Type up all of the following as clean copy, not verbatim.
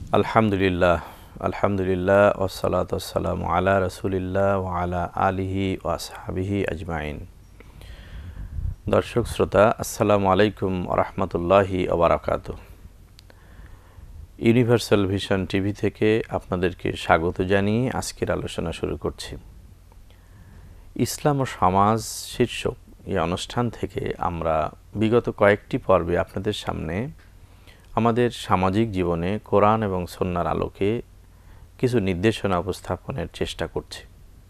আলহামদুলিল্লাহ আলহামদুলিল্লাহ ওয়াসসালাতু ওয়াসসালামু আলা রাসূলিল্লাহ ওয়া আলা আলিহি ওয়া আসহাবিহি আজমাইন। দর্শক শ্রোতা, আসসালামু আলাইকুম ওয়া রাহমাতুল্লাহি ওয়া বারাকাতুহু। ইউনিভার্সাল ভিশন টিভি থেকে আপনাদেরকে স্বাগত জানিয়ে আজকের আলোচনা শুরু করছি। ইসলাম ও সমাজ শীর্ষক এই অনুষ্ঠান থেকে আমরা বিগত কয়েকটি পর্বে আপনাদের সামনে আমাদের সামাজিক জীবনে কোরআন এবং সুন্নাহর আলোকে কিছু নির্দেশনা উপস্থাপনের চেষ্টা করছি।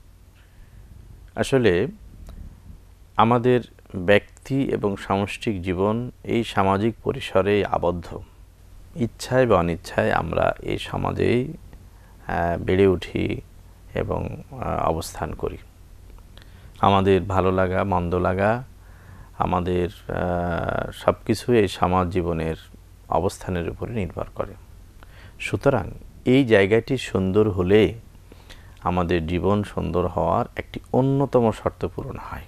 আসলে আমাদের ব্যক্তি এবং সামষ্টিক জীবন এই সামাজিক পরিসরে আবদ্ধ। ইচ্ছায় বা অনিচ্ছায় আমরা এই সমাজেই বেড়ে উঠি এবং অবস্থান করি। আমাদের ভালো লাগা মন্দ লাগা, আমাদের সব কিছুই এই সমাজ জীবনের অবস্থানের উপরে নির্ভর করে। সুতরাং এই জায়গাটি সুন্দর হলে আমাদের জীবন সুন্দর হওয়ার একটি অন্যতম শর্ত পূরণ হয়।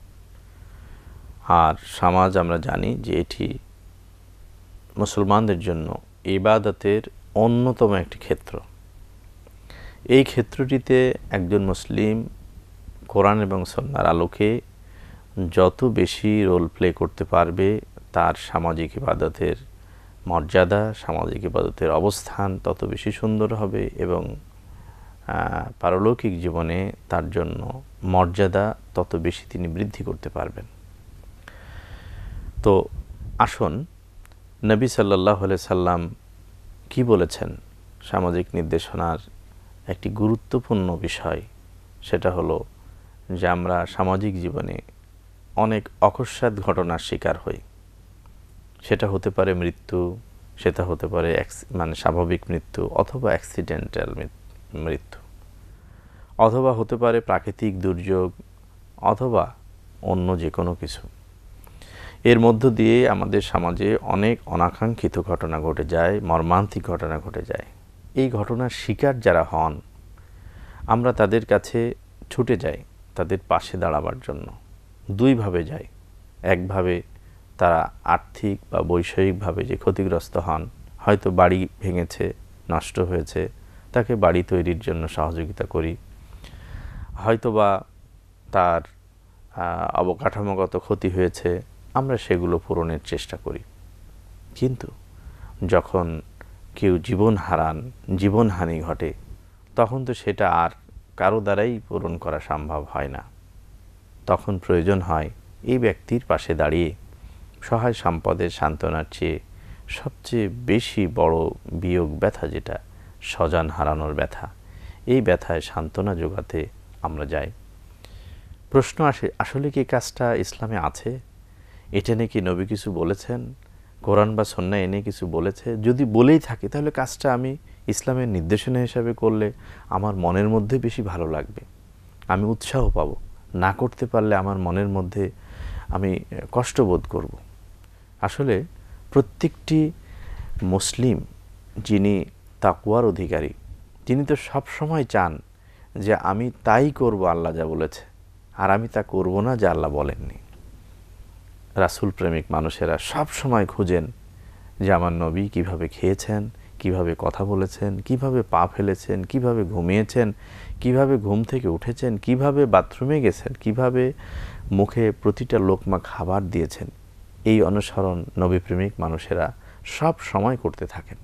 আর সমাজ আমরা জানি যে এটি মুসলমানদের জন্য ইবাদতের অন্যতম একটি ক্ষেত্র। এই ক্ষেত্রটিতে একজন মুসলিম কোরআন এবং সুন্নাহর আলোকে যত বেশি রোল প্লে করতে পারবে, তার সামাজিক ইবাদতের মর্যাদা, সামাজিক ইবাদতের অবস্থান তত বেশি সুন্দর হবে এবং পারলৌকিক জীবনে তার জন্য মর্যাদা তত বেশি তিনি বৃদ্ধি করতে পারবেন। তো আসুন, নবী সাল্লাল্লাহু আলাইহি সাল্লাম কি বলেছেন সামাজিক নির্দেশনার একটি গুরুত্বপূর্ণ বিষয়, সেটা হলো যে আমরা সামাজিক জীবনে অনেক অকস্মাৎ ঘটনার শিকার হই। সেটা হতে পারে মৃত্যু, সেটা হতে পারে স্বাভাবিক মৃত্যু অথবা অ্যাক্সিডেন্টাল মৃত্যু, অথবা হতে পারে প্রাকৃতিক দুর্যোগ অথবা অন্য যে কোনো কিছু। এর মধ্য দিয়ে আমাদের সমাজে অনেক অনাকাঙ্ক্ষিত ঘটনা ঘটে যায়, মর্মান্তিক ঘটনা ঘটে যায়। এই ঘটনার শিকার যারা হন, আমরা তাদের কাছে ছুটে যাই তাদের পাশে দাঁড়াবার জন্য। দুইভাবে যাই। একভাবে তারা আর্থিক বা বৈষয়িকভাবে যে ক্ষতিগ্রস্ত হন, হয়তো বাড়ি ভেঙেছে, নষ্ট হয়েছে, তাকে বাড়ি তৈরির জন্য সহযোগিতা করি। হয়তোবা তার অবকাঠামোগত ক্ষতি হয়েছে, আমরা সেগুলো পূরণের চেষ্টা করি। কিন্তু যখন কেউ জীবনহানি ঘটে, তখন তো সেটা আর কারো দ্বারাই পূরণ করা সম্ভব হয় না। তখন প্রয়োজন হয় এই ব্যক্তির পাশে দাঁড়িয়ে সহায় সম্পদের সান্ত্বনার চেয়ে সবচেয়ে বেশি বড় বিয়োগ ব্যথা, যেটা স্বজন হারানোর ব্যথা, এই ব্যথায় সান্ত্বনা যোগাতে আমরা যাই। প্রশ্ন আসে, আসলে কি কাজটা ইসলামে আছে? এটা নিয়ে কি নবী কিছু বলেছেন? কোরআন বা সুন্নাহ এনে কিছু বলেছে? যদি বলেই থাকে, তাহলে কাজটা আমি ইসলামের নির্দেশনা হিসাবে করলে আমার মনের মধ্যে বেশি ভালো লাগবে, আমি উৎসাহ পাব। না করতে পারলে আমার মনের মধ্যে আমি কষ্ট বোধ করব। আসলে প্রত্যেকটি মুসলিম যিনি তাকওয়ার অধিকারী, তিনি তো সব সময় চান যে আমি তাই করব আল্লাহ যা বলেছে, আর আমি তা করব না যা আল্লাহ বলেননি। রাসূল প্রেমিক মানুষেরা সব সময় খুঁজেন যে আমার নবী কিভাবে খেয়েছেন, কিভাবে কথা বলেছেন, কিভাবে পা ফেলেছেন, কিভাবে ঘুমিয়েছেন, কিভাবে ঘুম থেকে উঠেছেন, কিভাবে বাথরুমে গেছেন, কিভাবে মুখে প্রতিটা লোকমা খাবার দিয়েছেন। এই অনুসরণ নবীপ্রেমিক মানুষেরা সব সময় করতে থাকেন।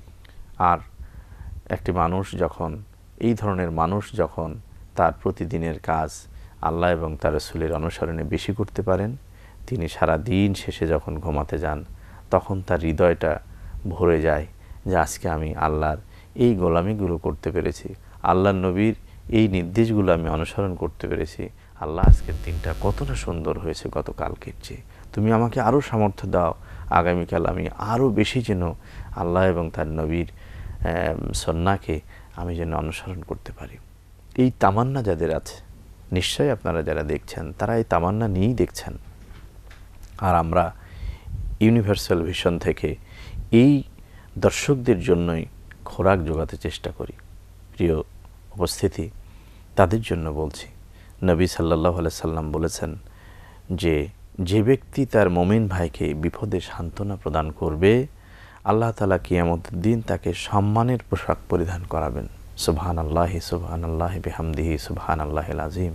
আর একটি মানুষ যখন, এই ধরনের মানুষ যখন তার প্রতিদিনের কাজ আল্লাহ এবং তার রাসূলের অনুসরণে বেশি করতে পারেন, তিনি সারা দিন শেষে যখন ঘুমাতে যান, তখন তার হৃদয়টা ভরে যায় যে আজকে আমি আল্লাহর এই গোলামিগুলো করতে পেরেছি, আল্লাহর নবীর এই নির্দেশগুলো আমি অনুসরণ করতে পেরেছি। আল্লাহ, আজকের দিনটা কতটা সুন্দর হয়েছে গতকালকের চেয়ে, তুমি আমাকে আরও সামর্থ্য দাও, আগামীকাল আমি আরও বেশি যেন আল্লাহ এবং তার নবীর সুন্নাহকে আমি যেন অনুসরণ করতে পারি। এই তামান্না যাদের আছে, নিশ্চয়ই আপনারা যারা দেখছেন তারা এই তামান্না নিয়েই দেখছেন। আর আমরা ইউনিভার্সাল ভিশন থেকে এই দর্শকদের জন্যই খোরাক জোগাতে চেষ্টা করি। প্রিয় উপস্থিতি, তাদের জন্য বলছি, নবী সাল্লাল্লাহু আলাইহি সাল্লাম বলেছেন যে ব্যক্তি তার মুমিন ভাইকে বিপদে সান্ত্বনা প্রদান করবে, আল্লাহ তাআলা কিয়ামতের দিন তাকে সম্মানের পোশাক পরিধান করাবেন। সুবহানাল্লাহি সুবহানাল্লাহি বিহামদিহি সুবহানাল্লাহিল আযীম।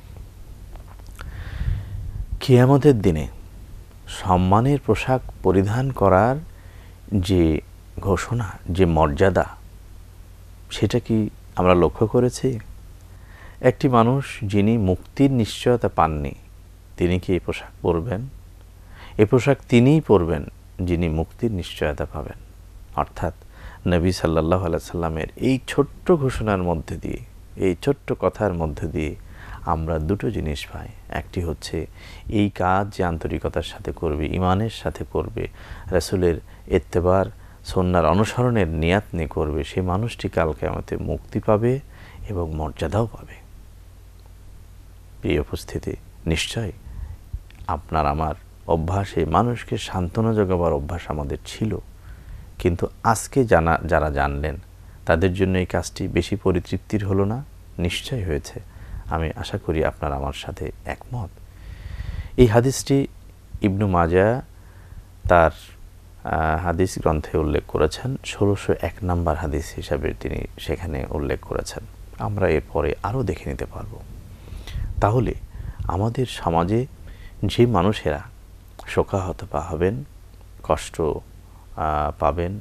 কিয়ামতের দিনে সম্মানের পোশাক পরিধান করার যে ঘোষণা, যে মর্যাদা, সেটা কি আমরা লক্ষ্য করেছি? একটি মানুষ যিনি মুক্তির নিশ্চয়তা পাননি, তিনি কি এই পোশাক পরবেন? এই পোশাক তিনিই পরবেন যিনি মুক্তির নিশ্চয়তা পাবেন। অর্থাৎ নবী সাল্লাল্লাহু আলাইহি সাল্লামের এই ছোট্ট ঘোষণার মধ্যে দিয়ে, এই ছোট্ট কথার মধ্যে দিয়ে আমরা দুটো জিনিস পাই। একটি হচ্ছে এই কাজ যে আন্তরিকতার সাথে করবে, ঈমানের সাথে করবে, রাসূলের ইত্তেবার সুন্নাহর অনুসরণের নিয়াত নিয়ে করবে, সেই মানুষটি কাল কিয়ামতে মুক্তি পাবে এবং মর্যাদাও পাবে। প্রিয় উপস্থিতি, নিশ্চয় আপনার আমার অভ্যাসে মানুষকে সান্ত্বনা জোগাবার অভ্যাস আমাদের ছিল, কিন্তু আজকে যারা জানলেন তাদের জন্য এই কাজটি বেশি পরিতৃপ্তির হলো না? নিশ্চয় হয়েছে। আমি আশা করি আপনারা আমার সাথে একমত। এই হাদিসটি ইবনু মাজাহ তার হাদিস গ্রন্থে উল্লেখ করেছেন, ১৬০১ নম্বর হাদিস হিসাবে তিনি সেখানে উল্লেখ করেছেন। আমরা এরপরে আরও দেখে নিতে পারব। তাহলে আমাদের সমাজে যে মানুষেরা শোকাহত হবেন, কষ্ট পাবেন,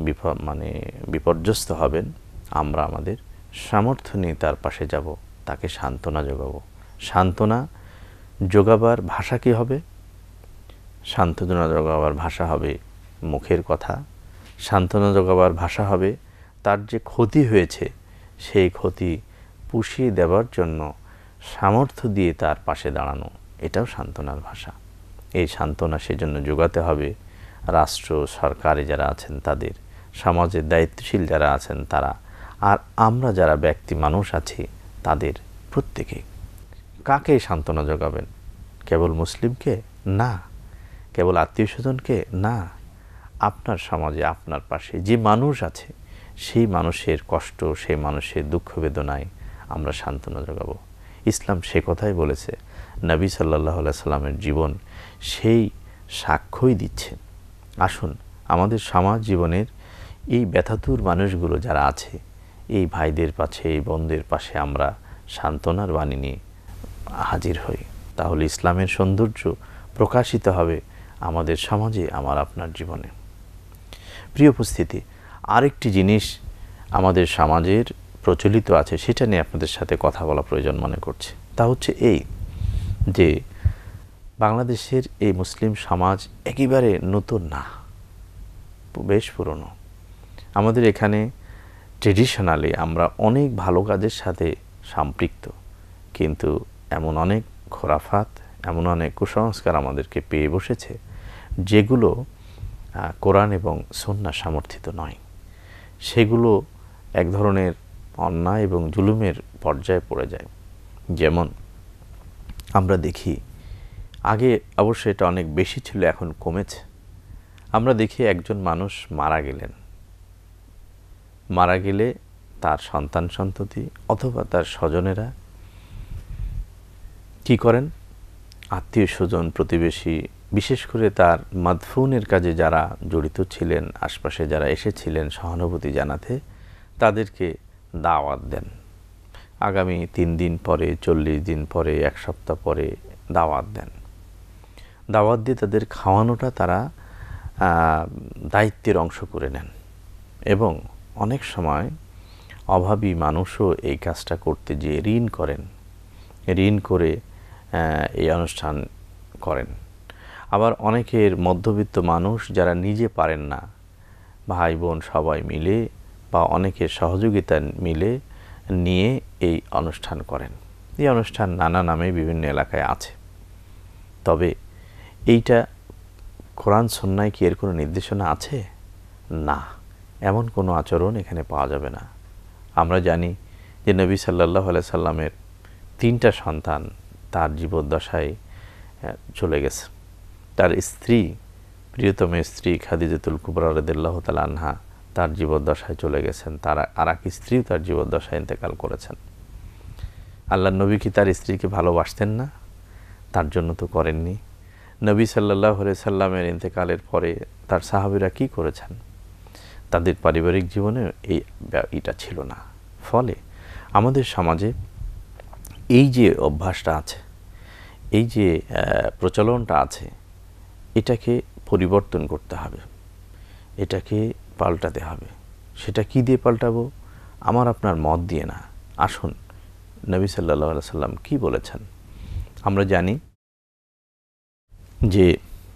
বিপর্যস্ত হবেন, আমরা আমাদের সামর্থ্য নিয়ে তার পাশে যাব, তাকে সান্ত্বনা যোগাবো। সান্ত্বনা যোগাবার ভাষা কী হবে? সান্ত্বনা যোগাবার ভাষা হবে মুখের কথা। সান্ত্বনা যোগাবার ভাষা হবে তার যে ক্ষতি হয়েছে সেই ক্ষতি পুষিয়ে দেওয়ার জন্য সামর্থ্য দিয়ে তার পাশে দাঁড়ানো, এটাও সান্ত্বনার ভাষা। এই সান্ত্বনা সেজন্য যোগাতে হবে রাষ্ট্র, সরকারে যারা আছেন তাদের, সমাজের দায়িত্বশীল যারা আছেন তারা, আর আমরা যারা ব্যক্তি মানুষ আছি তাদের প্রত্যেকে। কাকে সান্ত্বনা যোগাবেন? কেবল মুসলিমকে? না। কেবল আত্মীয় স্বজনকে? না। আপনার সমাজে আপনার পাশে যে মানুষ আছে সেই মানুষের কষ্ট, সেই মানুষের দুঃখ বেদনায় আমরা সান্ত্বনা যোগাবো। ইসলাম সে কথাই বলেছে। নবী সাল্লাল্লাহু আলাইহি সাল্লামের জীবন সেই সাক্ষ্যই দিচ্ছে। আসুন আমাদের সমাজ জীবনের এই ব্যথাতুর মানুষগুলো যারা আছে, এই ভাইদের পাশে, এই বোনদের পাশে আমরা সান্ত্বনার বাণী নিয়ে হাজির হই। তাহলে ইসলামের সৌন্দর্য প্রকাশিত হবে আমাদের সমাজে, আমার আপনার জীবনে। প্রিয় উপস্থিতি, আরেকটি জিনিস আমাদের সমাজের প্রচলিত আছে, সেটা নিয়ে আপনাদের সাথে কথা বলা প্রয়োজন মনে করছে। তা হচ্ছে এই যে বাংলাদেশের এই মুসলিম সমাজ একেবারে নতুন না, বেশ পুরনো। আমাদের এখানে ট্রেডিশনালি আমরা অনেক ভালো কাজের সাথে সম্পৃক্ত, কিন্তু এমন অনেক খোরাফাত, এমন অনেক কুসংস্কার আমাদেরকে পেয়ে বসেছে যেগুলো কোরআন এবং সুন্নাহ সমর্থিত নয়। সেগুলো এক ধরনের অন্যায় এবং জুলুমের পর্যায়ে পড়ে যায়। যেমন আমরা দেখি, আগে অবশ্য এটা অনেক বেশি ছিল, এখন কমেছে। আমরা দেখি একজন মানুষ মারা গেলে তার সন্তান সন্ততি অথবা তার স্বজনেরা কি করেন? আত্মীয় স্বজন, প্রতিবেশী, বিশেষ করে তার মাদফুনের কাজে যারা জড়িত ছিলেন, আশপাশে যারা এসেছিলেন সহানুভূতি জানাতে, তাদেরকে দাওয়াত দেন। আগামী 3 দিন পরে, 40 দিন পরে, 1 সপ্তাহ পরে দাওয়াত দেন। দাওয়াত দিয়ে তাদের খাওয়ানোটা তারা দায়িত্বের অংশ করে নেন। এবং অনেক সময় অভাবী মানুষও এই কাজটা করতে গিয়ে ঋণ করেন, ঋণ করে এই অনুষ্ঠান করেন। আবার অনেকের মধ্যবিত্ত মানুষ যারা নিজে পারেন না, ভাই বোন সবাই মিলে বা অনেকের সহযোগিতা মিলে নিয়ে এই অনুষ্ঠান করেন। এই অনুষ্ঠান নানা নামে বিভিন্ন এলাকায় আছে। তবে এইটা কোরআন সুন্নাহয় কি এর কোনো নির্দেশনা আছে? না, এমন কোনো আচরণ এখানে পাওয়া যাবে না। আমরা জানি যে নবী সাল্লাল্লাহু আলাইহি সাল্লামের 3টা সন্তান তার জীবদ্দশায় চলে গেছে। তার স্ত্রী, প্রিয়তম স্ত্রী খাদিজাতুল কুবরা রাদিয়াল্লাহু তাআলা আনহা তার জীবদ্দশায় চলে গেছেন। তার আর এক স্ত্রীও তার জীবদ্দশায় ইন্তেকাল করেছেন। আল্লাহর নবী কি তার স্ত্রীকে ভালোবাসতেন না? তার জন্য তো করেননি। নবী সাল্লাল্লাহু আলাইহি সাল্লামের ইন্তেকালের পরে তার সাহাবীরা কি করেছেন? তাদের পারিবারিক জীবনে এটা ছিল না। ফলে আমাদের সমাজে এই যে অভ্যাসটা আছে, এই যে প্রচলনটা আছে, এটাকে পরিবর্তন করতে হবে, এটাকে পাল্টাতে হবে। সেটা কি দিয়ে পাল্টাবো? আমার আপনার মত দিয়ে না। আসুন নবী সাল্লাল্লাহু আলাইহি সাল্লাম কি বলেছেন। আমরা জানি যে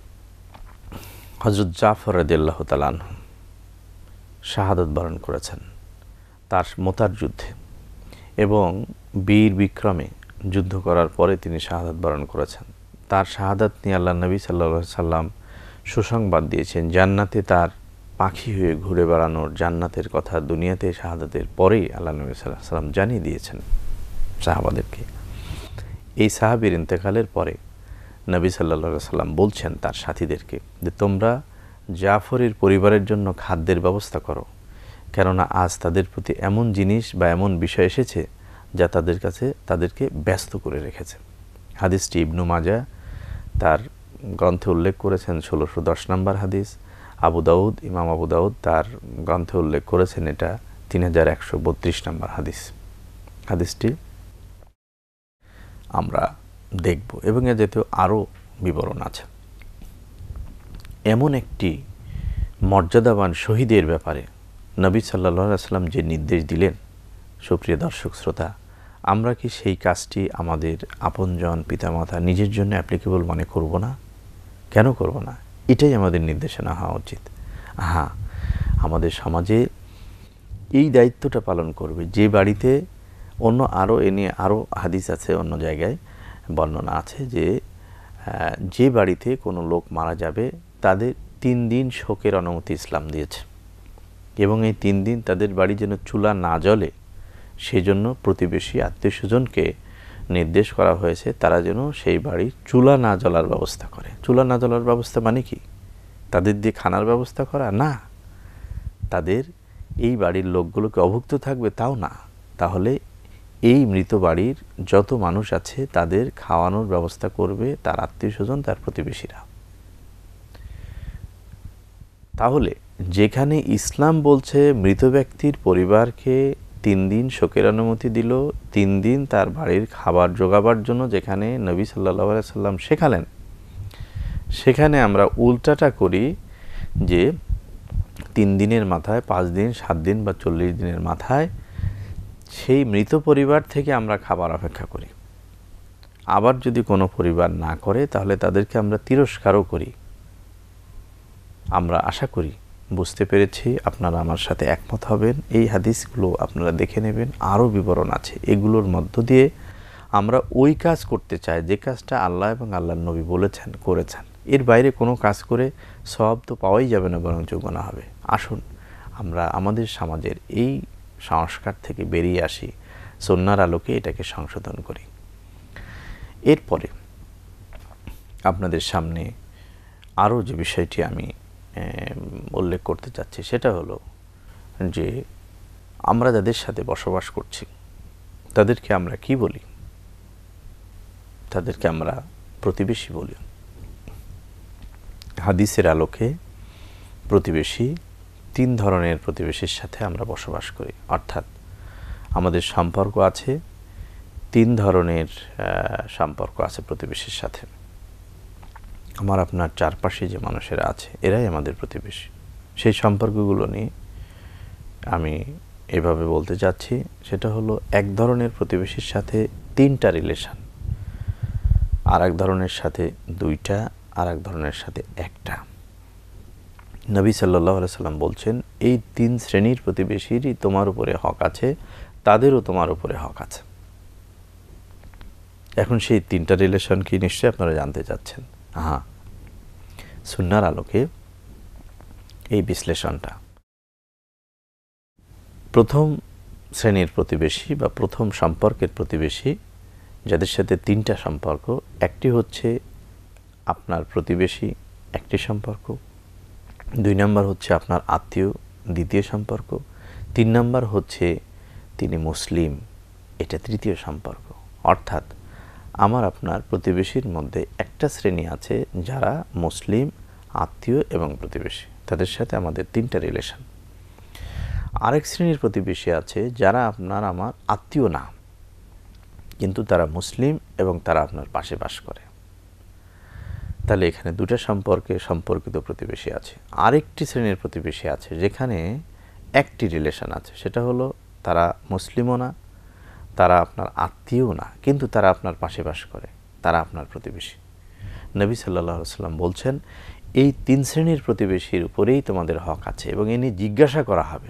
হযরত জাফর রাদিয়াল্লাহু তাআলা আনহু শাহাদাত বরণ করেছেন তার মুতার যুদ্ধে, এবং বীর বিক্রমে যুদ্ধ করার পরে তিনি শাহাদাত বরণ করেছেন। তার শাহাদাত নিয়ে আল্লাহ নবী সাল্লাল্লাহু আলাইহি সাল্লাম সুসংবাদ দিয়েছেন। জান্নাতে তার পাখি হয়ে ঘুরে বেড়ানোর, জান্নাতের কথা দুনিয়াতে শাহাদাতের পরেই আল্লাহ নবী সাল্লাল্লাহু আলাইহি সাল্লাম জানিয়ে দিয়েছেন সাহাবাদেরকে। এই সাহাবীর ইন্তেকালের পরে নবী সাল্লাল্লাহু আলাইহি সাল্লাম বলছেন তার সাথীদেরকে যে তোমরা জাফরের পরিবারের জন্য খাদ্যের ব্যবস্থা করো, কেননা আজ তাদের প্রতি এমন জিনিস বা এমন বিষয় এসেছে যা তাদেরকে ব্যস্ত করে রেখেছে। হাদিসটি ইবনু মাজাহ তার গ্রন্থে উল্লেখ করেছেন 1610 নম্বর হাদিস। ইমাম আবু দাউদ তার গ্রন্থে উল্লেখ করেছেন এটা 3132 নম্বর হাদিস। হাদিসটি আমরা দেখব এবং এর জাতীয় আরও বিবরণ আছে। এমন একটি মর্যাদাবান শহীদের ব্যাপারে নবী সাল্লাল্লাহু আলাইহি ওয়াসাল্লাম যে নির্দেশ দিলেন, সুপ্রিয় দর্শক শ্রোতা, আমরা কি সেই কাজটি আমাদের আপনজন, পিতামাতা, নিজের জন্য অ্যাপ্লিকেবল মনে করব না? কেন করব না? এটাই আমাদের নির্দেশনা হওয়া উচিত। হ্যাঁ, আমাদের সমাজে এই দায়িত্বটা পালন করবে যে বাড়িতে এ নিয়ে আরও হাদিস আছে, অন্য জায়গায় বর্ণনা আছে যে বাড়িতে কোনো লোক মারা যাবে তাদের 3 দিন শোকের অনুমতি ইসলাম দিয়েছে, এবং এই 3 দিন তাদের বাড়ি যেন চুলা না জ্বলে সেজন্য প্রতিবেশী আত্মীয়স্বজনকে নির্দেশ করা হয়েছে তারা যেন সেই বাড়ির চুলা না জ্বলার ব্যবস্থা করে। চুলা না জ্বলার ব্যবস্থা মানে কি? তাদের দিয়ে খানার ব্যবস্থা করা না, তাদের এই বাড়ির লোকগুলোকে অভুক্ত থাকবে তাও না, তাহলে এই মৃত বাড়ির যত মানুষ আছে তাদের খাওয়ানোর ব্যবস্থা করবে তার আত্মীয়স্বজন, তার প্রতিবেশীরা। তাহলে যেখানে ইসলাম বলছে মৃত ব্যক্তির পরিবারকে 3 দিন শোকের অনুমতি দিল, 3 দিন তার বাড়ির খাবার জোগাবার জন্য যেখানে নবী সাল্লাল্লাহু আলাইহি সাল্লাম শেখালেন, সেখানে আমরা উল্টাটা করি যে 3 দিনের মাথায়, 5 দিন, 7 দিন বা 40 দিনের মাথায় সেই মৃত পরিবার থেকে আমরা খাবার অপেক্ষা করি। আবার যদি কোনো পরিবার না করে তাহলে তাদেরকে আমরা তিরস্কারও করি। আমরা আশা করি বুঝতে পেরেছি, আপনারা আমার সাথে একমত হবেন। এই হাদিসগুলো আপনারা দেখে নেবেন, আরও বিবরণ আছে। এগুলোর মধ্য দিয়ে আমরা ওই কাজ করতে চাই যে কাজটা আল্লাহ এবং আল্লাহর নবী বলেছেন, করেছেন। এর বাইরে কোনো কাজ করে সওয়াব তো পাওয়াই যাবে না, বরং গুনাহ হবে। আসুন আমরা আমাদের সমাজের এই সংস্কার থেকে বেরিয়ে আসি, সুন্নাহর আলোকে এটাকে সংশোধন করি। এরপরে আপনাদের সামনে আরও যে বিষয়টি আমি উল্লেখ করতে চাচ্ছি সেটা হলো যে আমরা যাদের সাথে বসবাস করছি তাদেরকে আমরা কি বলি? তাদেরকে আমরা প্রতিবেশী বলি। হাদিসের আলোকে প্রতিবেশী 3 ধরনের প্রতিবেশীর সাথে আমরা বসবাস করি, অর্থাৎ আমাদের সম্পর্ক আছে 3 ধরনের সম্পর্ক আছে প্রতিবেশীর সাথে। আমার আপনার চারপাশে যে মানুষেরা আছে এরাই আমাদের প্রতিবেশী। সেই সম্পর্কগুলো নিয়ে আমি এভাবে বলতে চাচ্ছি, সেটা হলো এক ধরনের প্রতিবেশীর সাথে 3টা রিলেশন, আর এক ধরনের সাথে 2টা, আর এক ধরনের সাথে 1টা। নবী সাল্লাল্লাহু আলাইহি সাল্লাম বলছেন এই 3 শ্রেণীর প্রতিবেশীরই তোমার উপরে হক আছে, তাদেরও তোমার উপরে হক আছে। এখন সেই 3টা রিলেশন কি নিশ্চয়ই আপনারা জানতে চাচ্ছেন। হ্যাঁ, সুন্নাহর আলোকে এই বিশ্লেষণটা। প্রথম শ্রেণীর প্রতিবেশী বা প্রথম সম্পর্কের প্রতিবেশী যাদের সাথে 3টা সম্পর্ক, একটি হচ্ছে আপনার প্রতিবেশী, একটি সম্পর্ক। 2 নম্বর হচ্ছে আপনার আত্মীয়, দ্বিতীয় সম্পর্ক। 3 নম্বর হচ্ছে তিনি মুসলিম, এটা তৃতীয় সম্পর্ক। অর্থাৎ আমার আপনার প্রতিবেশীর মধ্যে একটা শ্রেণী আছে যারা মুসলিম, আত্মীয় এবং প্রতিবেশী, তাদের সাথে আমাদের 3টা রিলেশন। আরেক শ্রেণীর প্রতিবেশী আছে যারা আপনার আমার আত্মীয় না, কিন্তু তারা মুসলিম এবং তারা আপনার পাশে বাস করে। তাহলে এখানে দুটা সম্পর্কিত প্রতিবেশী আছে। আরেকটি শ্রেণীর প্রতিবেশী আছে যেখানে একটি রিলেশন আছে, সেটা হলো তারা মুসলিমও না, তারা আপনার আত্মীয় না, কিন্তু তারা আপনার পাশে বাস করে, তারা আপনার প্রতিবেশী। নবী সাল্লাল্লাহু আলাইহি ওয়াসাল্লাম বলছেন, এই তিন শ্রেণীর প্রতিবেশীর উপরেই তোমাদের হক আছে এবং এ নিয়ে জিজ্ঞাসা করা হবে।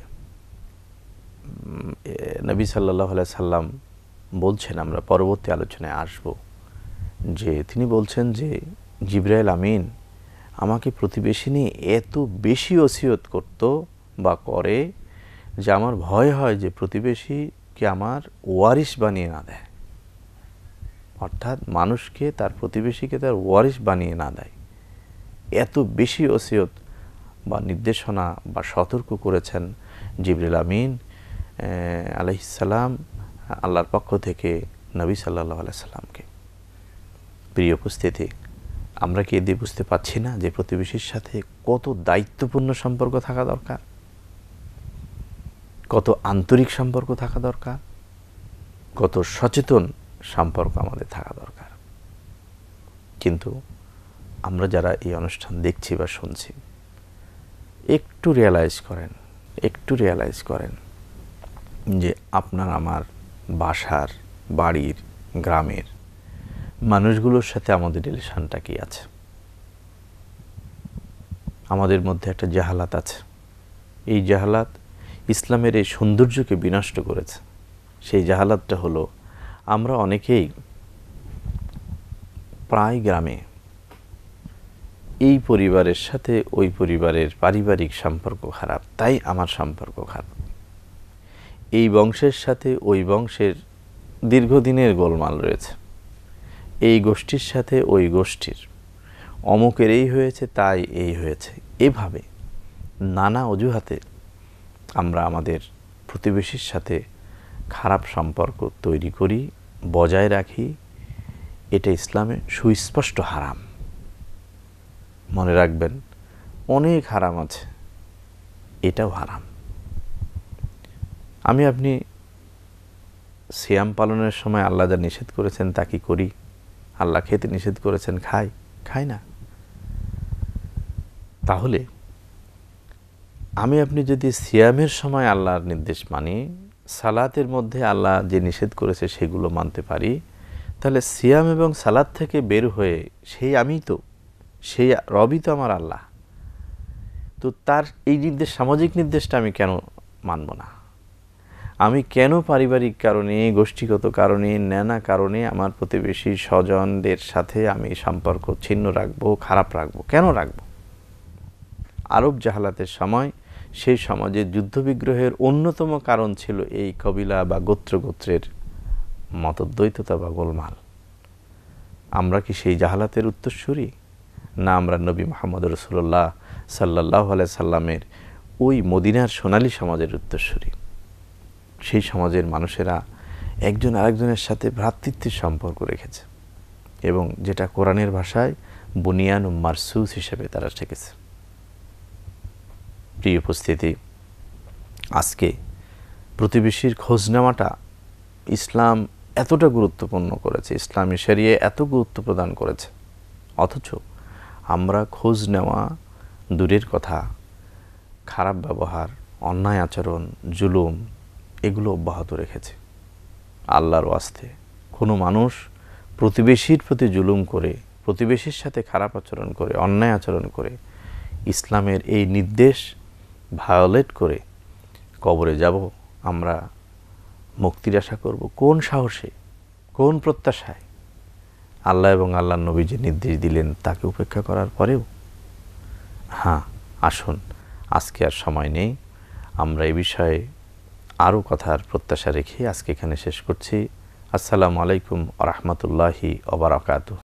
নবী সাল্লাল্লাহু আলাইহি সাল্লাম বলছেন, আমরা পরবর্তী আলোচনায় আসব, যে তিনি বলছেন যে জিবরাইল আমিন আমাকে প্রতিবেশী নিয়ে এত বেশি ওসিয়ত করত বা করে যে আমার ভয় হয় যে প্রতিবেশীকে আমার ওয়ারিশ বানিয়ে না দেয়, অর্থাৎ মানুষকে তার প্রতিবেশীকে তার ওয়ারিশ বানিয়ে না দেয়। এত বেশি ওসিয়ত বা নির্দেশনা বা সতর্ক করেছেন জিবরাইল আমিন আলাইহিস সালাম আল্লাহর পক্ষ থেকে নবী সাল্লাল্লাহু আলাইহি সাল্লামকে। প্রিয় উপস্থিতি, আমরা কি এদের বুঝতে পারছি না যে প্রতিবেশীর সাথে কত দায়িত্বপূর্ণ সম্পর্ক থাকা দরকার, কত আন্তরিক সম্পর্ক থাকা দরকার, কত সচেতন সম্পর্ক আমাদের থাকা দরকার। কিন্তু আমরা যারা এই অনুষ্ঠান দেখছি বা শুনছি, একটু রিয়ালাইজ করেন যে আপনার আমার বাসার, বাড়ির, গ্রামের মানুষগুলোর সাথে আমাদের রিলেশনটা কি আছে। আমাদের মধ্যে একটা জাহালাত আছে, এই জাহালাত ইসলামের এই সৌন্দর্যকে বিনষ্ট করেছে। সেই জাহালাতটা হলো, আমরা অনেকেই প্রায় গ্রামে এই পরিবারের সাথে ওই পরিবারের পারিবারিক সম্পর্ক খারাপ, তাই আমার সম্পর্ক খারাপ। এই বংশের সাথে ওই বংশের দীর্ঘদিনের গোলমাল রয়েছে, এই গোষ্ঠীর সাথে ওই গোষ্ঠীর, অমুকের এই হয়েছে তাই এই হয়েছে। এভাবে নানা অজুহাতে আমরা আমাদের প্রতিবেশীর সাথে খারাপ সম্পর্ক তৈরি করি, বজায় রাখি। এটা ইসলামে সুস্পষ্ট হারাম। মনে রাখবেন, অনেক হারাম আছে, এটাও হারাম। আপনি সিয়াম পালনের সময় আল্লাহ যা নিষেধ করেছেন তা কি করি? আল্লাহ খেতে নিষেধ করেছেন, খাই না। তাহলে আপনি যদি সিয়ামের সময় আল্লাহর নির্দেশ মানি, সালাতের মধ্যে আল্লাহ যে নিষেধ করেছে সেগুলো মানতে পারি, তাহলে সিয়াম এবং সালাত থেকে বের হয়ে সেই রবই তো আমার আল্লাহ। তো তার এই সামাজিক নির্দেশটা আমি কেন মানব না? আমি কেন পারিবারিক কারণে, গোষ্ঠীগত কারণে, নানা কারণে আমার প্রতিবেশী স্বজনদের সাথে আমি সম্পর্ক ছিন্ন রাখবো, খারাপ রাখবো? কেন রাখবো? আরব জাহালাতের সময় সেই সমাজে যুদ্ধবিগ্রহের অন্যতম কারণ ছিল এই কবিলা বা গোত্রের মতদ্বৈততা বা গোলমাল। আমরা কি সেই জাহালাতের উত্তরসূরি? না, আমরা নবী মুহাম্মদ রাসূলুল্লাহ সাল্লাল্লাহু আলাইহি সাল্লামের ওই মদিনার সোনালী সমাজের উত্তরসূরি। সেই সমাজের মানুষেরা একজন আরেকজনের সাথে ভ্রাতৃত্বের সম্পর্ক রেখেছে এবং যেটা কোরআনের ভাষায় বুনিয়ান মারসুস হিসেবে তারা রেখেছে। প্রিয় উপস্থিতি, আজকে প্রতিবেশীর খোঁজ নেওয়াটা ইসলাম এতটা গুরুত্বপূর্ণ করেছে, ইসলামী শরিয়া এত গুরুত্ব প্রদান করেছে, অথচ আমরা খোঁজ নেওয়া দূরের কথা, খারাপ ব্যবহার, অন্যায় আচরণ, জুলুম এগুলো অব্যাহত রেখেছে। আল্লাহর ওয়াস্তে কোনো মানুষ প্রতিবেশীর প্রতি জুলুম করে, প্রতিবেশীর সাথে খারাপ আচরণ করে, অন্যায় আচরণ করে, ইসলামের এই নির্দেশ ভায়োলেট করে কবরে যাব, আমরা মুক্তির আশা করব কোন সাহসে, কোন প্রত্যাশায়? আল্লাহ এবং আল্লাহর নবী যে নির্দেশ দিলেন তাকে উপেক্ষা করার পরেও। আসুন, আজকে আর সময় নেই, আমরা এই বিষয়ে আরও কথার প্রত্যাশা রেখে আজকে এখানে শেষ করছি। আসসালামু আলাইকুম ওয়া রাহমাতুল্লাহি ওয়া বারাকাতুহু।